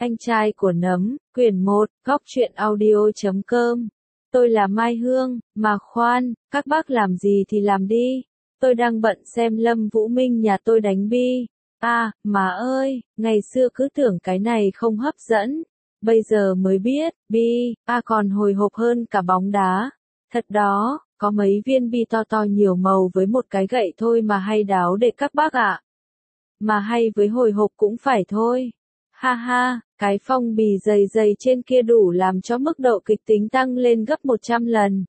Anh trai của nấm, quyển 1, góc truyện audio.com. Tôi là Mai Hương, mà khoan, các bác làm gì thì làm đi. Tôi đang bận xem Lâm Vũ Minh nhà tôi đánh bi. À, mà ơi, ngày xưa cứ tưởng cái này không hấp dẫn. Bây giờ mới biết, bi, còn hồi hộp hơn cả bóng đá. Thật đó, có mấy viên bi to to nhiều màu với một cái gậy thôi mà hay đáo để các bác ạ. Mà hay với hồi hộp cũng phải thôi. Ha ha, cái phong bì dày dày trên kia đủ làm cho mức độ kịch tính tăng lên gấp 100 lần.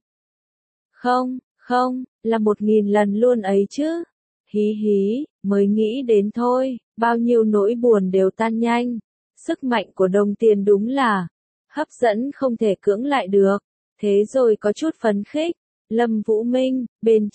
Không, là 1000 lần luôn ấy chứ. Hí hí, mới nghĩ đến thôi, bao nhiêu nỗi buồn đều tan nhanh. Sức mạnh của đồng tiền đúng là hấp dẫn không thể cưỡng lại được. Thế rồi có chút phấn khích. Lâm Vũ Minh, bên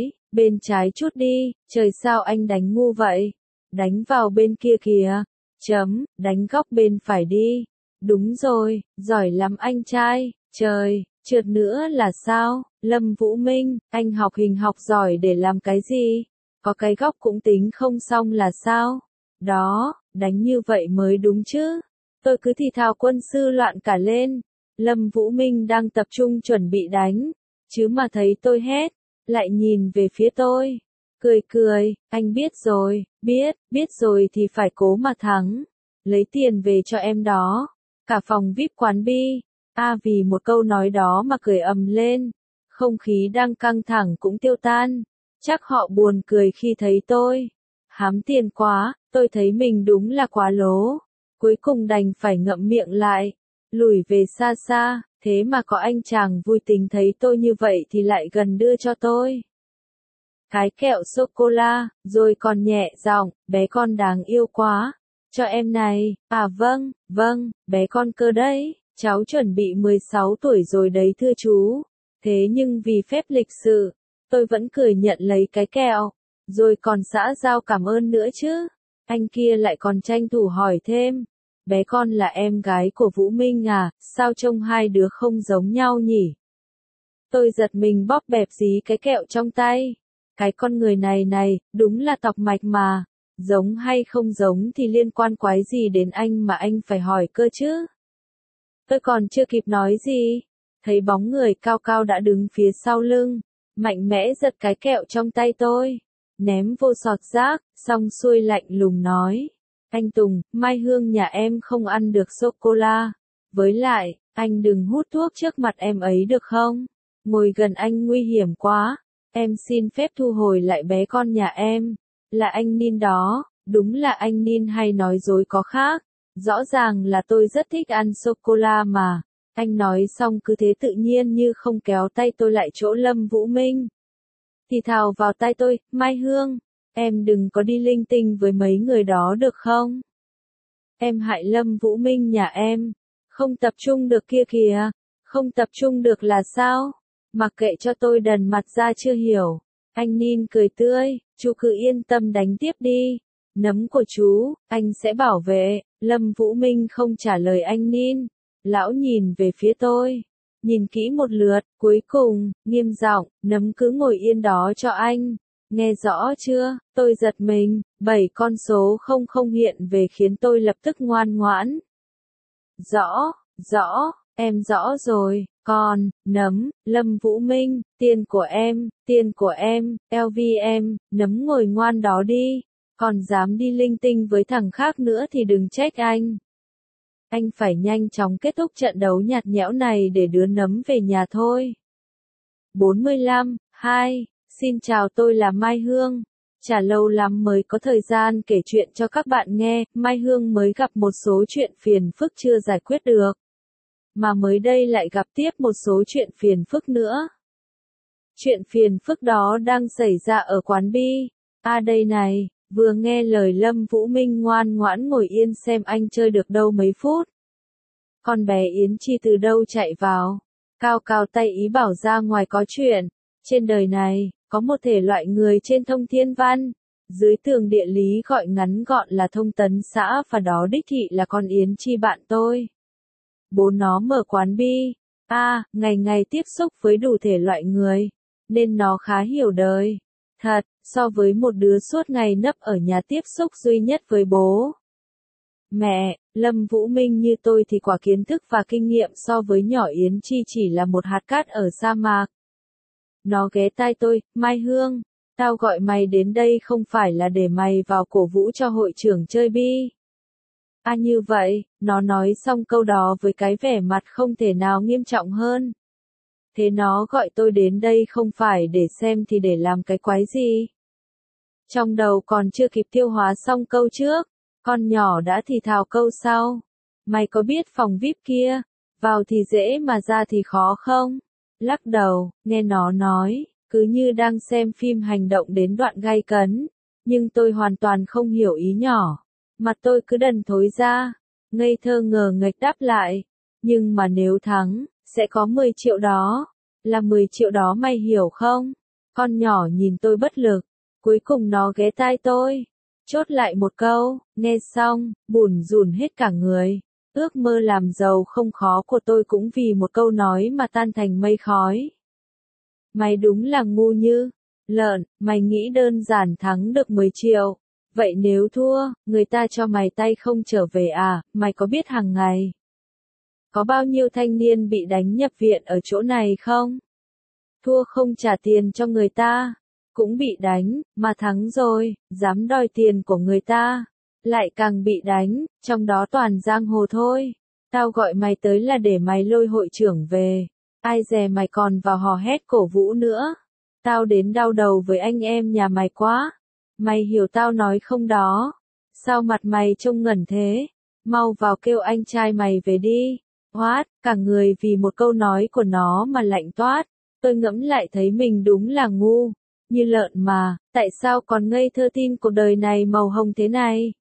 trái chút đi, trời sao anh đánh ngu vậy? Đánh vào bên kia kìa. Đánh góc bên phải đi. Đúng rồi, giỏi lắm anh trai. Trời, trượt nữa là sao? Lâm Vũ Minh, anh học hình học giỏi để làm cái gì? Có cái góc cũng tính không xong là sao? Đó, đánh như vậy mới đúng chứ. Tôi cứ thì thào quân sư loạn cả lên. Lâm Vũ Minh đang tập trung chuẩn bị đánh. Chứ mà thấy tôi hét, lại nhìn về phía tôi. Cười, anh biết rồi, biết rồi thì phải cố mà thắng. Lấy tiền về cho em đó. Cả phòng VIP quán bi. Vì một câu nói đó mà cười ầm lên. Không khí đang căng thẳng cũng tiêu tan. Chắc họ buồn cười khi thấy tôi. Hám tiền quá, tôi thấy mình đúng là quá lố. Cuối cùng đành phải ngậm miệng lại. Lùi về xa xa, thế mà có anh chàng vui tính thấy tôi như vậy thì lại gần đưa cho tôi cái kẹo sô-cô-la, rồi còn nhẹ giọng, bé con đáng yêu quá. Cho em này, vâng, bé con cơ đấy, cháu chuẩn bị 16 tuổi rồi đấy thưa chú. Thế nhưng vì phép lịch sự, tôi vẫn cười nhận lấy cái kẹo, rồi còn xã giao cảm ơn nữa chứ. Anh kia lại còn tranh thủ hỏi thêm, bé con là em gái của Vũ Minh à, sao trông hai đứa không giống nhau nhỉ? Tôi giật mình bóp bẹp dí cái kẹo trong tay. Cái con người này, đúng là tọc mạch mà. Giống hay không giống thì liên quan quái gì đến anh mà anh phải hỏi cơ chứ. Tôi còn chưa kịp nói gì. Thấy bóng người cao cao đã đứng phía sau lưng. Mạnh mẽ giật cái kẹo trong tay tôi. Ném vô sọt rác, xong xuôi lạnh lùng nói. Anh Tùng, Mai Hương nhà em không ăn được sô-cô-la. Với lại, anh đừng hút thuốc trước mặt em ấy được không? Ngồi gần anh nguy hiểm quá. Em xin phép thu hồi lại bé con nhà em. Là anh Nin đó, đúng là anh Nin hay nói dối có khác. Rõ ràng là tôi rất thích ăn sô-cô-la mà. Anh nói xong cứ thế tự nhiên như không kéo tay tôi lại chỗ Lâm Vũ Minh. Thì thào vào tai tôi, Mai Hương, em đừng có đi linh tinh với mấy người đó được không? Em hại Lâm Vũ Minh nhà em. Không tập trung được kia kìa. Không tập trung được là sao? Mặc kệ cho tôi đần mặt ra chưa hiểu. Anh Nin cười tươi, chú cứ yên tâm đánh tiếp đi. Nấm của chú, anh sẽ bảo vệ. Lâm Vũ Minh không trả lời anh Nin. Lão nhìn về phía tôi. Nhìn kỹ một lượt, cuối cùng, nghiêm giọng, nấm cứ ngồi yên đó cho anh. Nghe rõ chưa? Tôi giật mình, 7 con số không hiện về khiến tôi lập tức ngoan ngoãn. Rõ, em rõ rồi. Còn, nấm, Lâm Vũ Minh, tiền của em, LVM, nấm ngồi ngoan đó đi. Còn dám đi linh tinh với thằng khác nữa thì đừng trách anh. Anh phải nhanh chóng kết thúc trận đấu nhạt nhẽo này để đưa nấm về nhà thôi. 45, 2. Xin chào, tôi là Mai Hương. Chả lâu lắm mới có thời gian kể chuyện cho các bạn nghe, Mai Hương mới gặp một số chuyện phiền phức chưa giải quyết được. Mà mới đây lại gặp tiếp một số chuyện phiền phức nữa. Chuyện phiền phức đó đang xảy ra ở quán bi. Đây này, vừa nghe lời Lâm Vũ Minh ngoan ngoãn ngồi yên xem anh chơi được đâu mấy phút. Con bé Yến Chi từ đâu chạy vào. Cao tay ý bảo ra ngoài có chuyện. Trên đời này, có một thể loại người trên thông thiên văn. Dưới tường địa lý gọi ngắn gọn là thông tấn xã và đó đích thị là con Yến Chi bạn tôi. Bố nó mở quán bi. Ngày tiếp xúc với đủ thể loại người. Nên nó khá hiểu đời. Thật, so với một đứa suốt ngày nấp ở nhà tiếp xúc duy nhất với bố. Mẹ, Lâm Vũ Minh như tôi thì quả kiến thức và kinh nghiệm so với nhỏ Yến Chi chỉ là một hạt cát ở sa mạc. Nó ghé tai tôi, Mai Hương, tao gọi mày đến đây không phải là để mày vào cổ vũ cho hội trưởng chơi bi. À như vậy, nó nói xong câu đó với cái vẻ mặt không thể nào nghiêm trọng hơn. Thế nó gọi tôi đến đây không phải để xem thì để làm cái quái gì. Trong đầu còn chưa kịp tiêu hóa xong câu trước, con nhỏ đã thì thào câu sau. Mày có biết phòng VIP kia, vào thì dễ mà ra thì khó không? Lắc đầu, nghe nó nói, cứ như đang xem phim hành động đến đoạn gay cấn, nhưng tôi hoàn toàn không hiểu ý nhỏ. Mặt tôi cứ đần thối ra, ngây thơ ngờ nghệch đáp lại, nhưng mà nếu thắng, sẽ có 10 triệu đó, là 10 triệu đó mày hiểu không? Con nhỏ nhìn tôi bất lực, cuối cùng nó ghé tai tôi, chốt lại một câu, nghe xong, bủn rủn hết cả người. Ước mơ làm giàu không khó của tôi cũng vì một câu nói mà tan thành mây khói. Mày đúng là ngu như lợn, mày nghĩ đơn giản thắng được 10 triệu. Vậy nếu thua, người ta cho mày tay không trở về à, mày có biết hàng ngày có bao nhiêu thanh niên bị đánh nhập viện ở chỗ này không? Thua không trả tiền cho người ta, cũng bị đánh, mà thắng rồi, dám đòi tiền của người ta, lại càng bị đánh, trong đó toàn giang hồ thôi. Tao gọi mày tới là để mày lôi hội trưởng về, ai dè mày còn vào hò hét cổ vũ nữa. Tao đến đau đầu với anh em nhà mày quá. Mày hiểu tao nói không đó? Sao mặt mày trông ngẩn thế? Mau vào kêu anh trai mày về đi. Hoát, cả người vì một câu nói của nó mà lạnh toát. Tôi ngẫm lại thấy mình đúng là ngu, như lợn mà, tại sao còn ngây thơ tin cuộc đời này màu hồng thế này?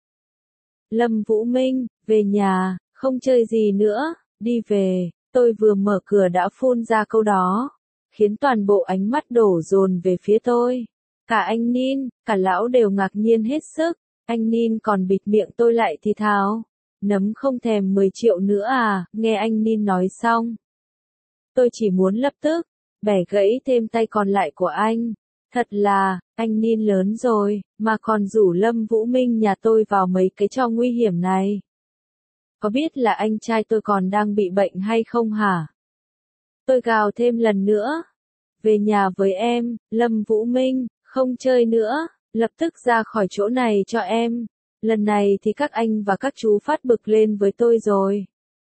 Lâm Vũ Minh, về nhà, không chơi gì nữa, đi về. Tôi vừa mở cửa đã phun ra câu đó, khiến toàn bộ ánh mắt đổ dồn về phía tôi. Cả anh Nin, cả lão đều ngạc nhiên hết sức, anh Nin còn bịt miệng tôi lại thì thào. Nấm không thèm 10 triệu nữa à, nghe anh Nin nói xong. Tôi chỉ muốn lập tức bẻ gãy thêm tay còn lại của anh. Thật là, anh Nin lớn rồi, mà còn rủ Lâm Vũ Minh nhà tôi vào mấy cái trò nguy hiểm này. Có biết là anh trai tôi còn đang bị bệnh hay không hả? Tôi gào thêm lần nữa. Về nhà với em, Lâm Vũ Minh, không chơi nữa, lập tức ra khỏi chỗ này cho em. Lần này thì các anh và các chú phát bực lên với tôi rồi.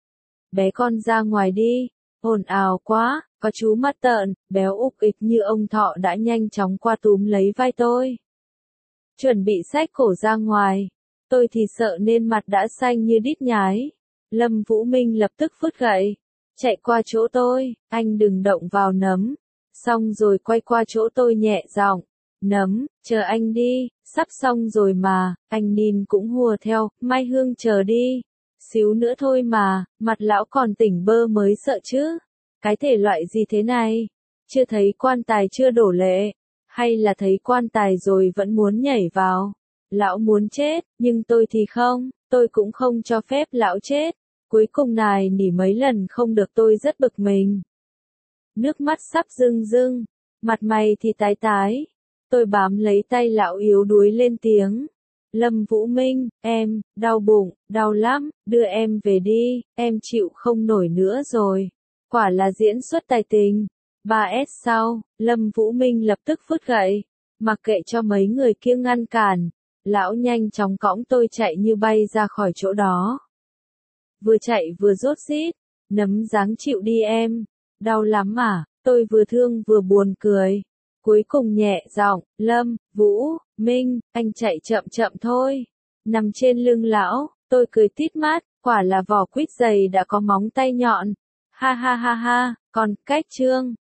Bé con ra ngoài đi, ồn ào quá, có chú mắt tợn, béo ục ịch như ông Thọ đã nhanh chóng qua túm lấy vai tôi. Chuẩn bị xách cổ ra ngoài, tôi thì sợ nên mặt đã xanh như đít nhái. Lâm Vũ Minh lập tức vứt gậy, chạy qua chỗ tôi, anh đừng động vào nấm. Xong rồi quay qua chỗ tôi nhẹ giọng, Nấm, chờ anh đi, sắp xong rồi mà. Anh Nin cũng hùa theo, Mai Hương chờ đi, xíu nữa thôi mà. Mặt lão còn tỉnh bơ mới sợ chứ. Cái thể loại gì thế này? Chưa thấy quan tài chưa đổ lệ, hay là thấy quan tài rồi vẫn muốn nhảy vào? Lão muốn chết, nhưng tôi thì không, tôi cũng không cho phép lão chết. Cuối cùng nài nỉ mấy lần không được tôi rất bực mình. Nước mắt sắp rưng rưng, mặt mày thì tái tái. Tôi bám lấy tay lão yếu đuối lên tiếng. Lâm Vũ Minh, em, đau bụng, đau lắm, đưa em về đi, em chịu không nổi nữa rồi. Quả là diễn xuất tài tình. 3S sau, Lâm Vũ Minh lập tức vứt gậy, mặc kệ cho mấy người kia ngăn cản. Lão nhanh chóng cõng tôi chạy như bay ra khỏi chỗ đó. Vừa chạy vừa rốt rít, Nấm dáng chịu đi em. Đau lắm à, tôi vừa thương vừa buồn cười. Cuối cùng nhẹ giọng, Lâm, Vũ, Minh, anh chạy chậm chậm thôi. Nằm trên lưng lão, tôi cười tít mắt, quả là vỏ quýt dày đã có móng tay nhọn. Ha ha ha ha, còn cách chương.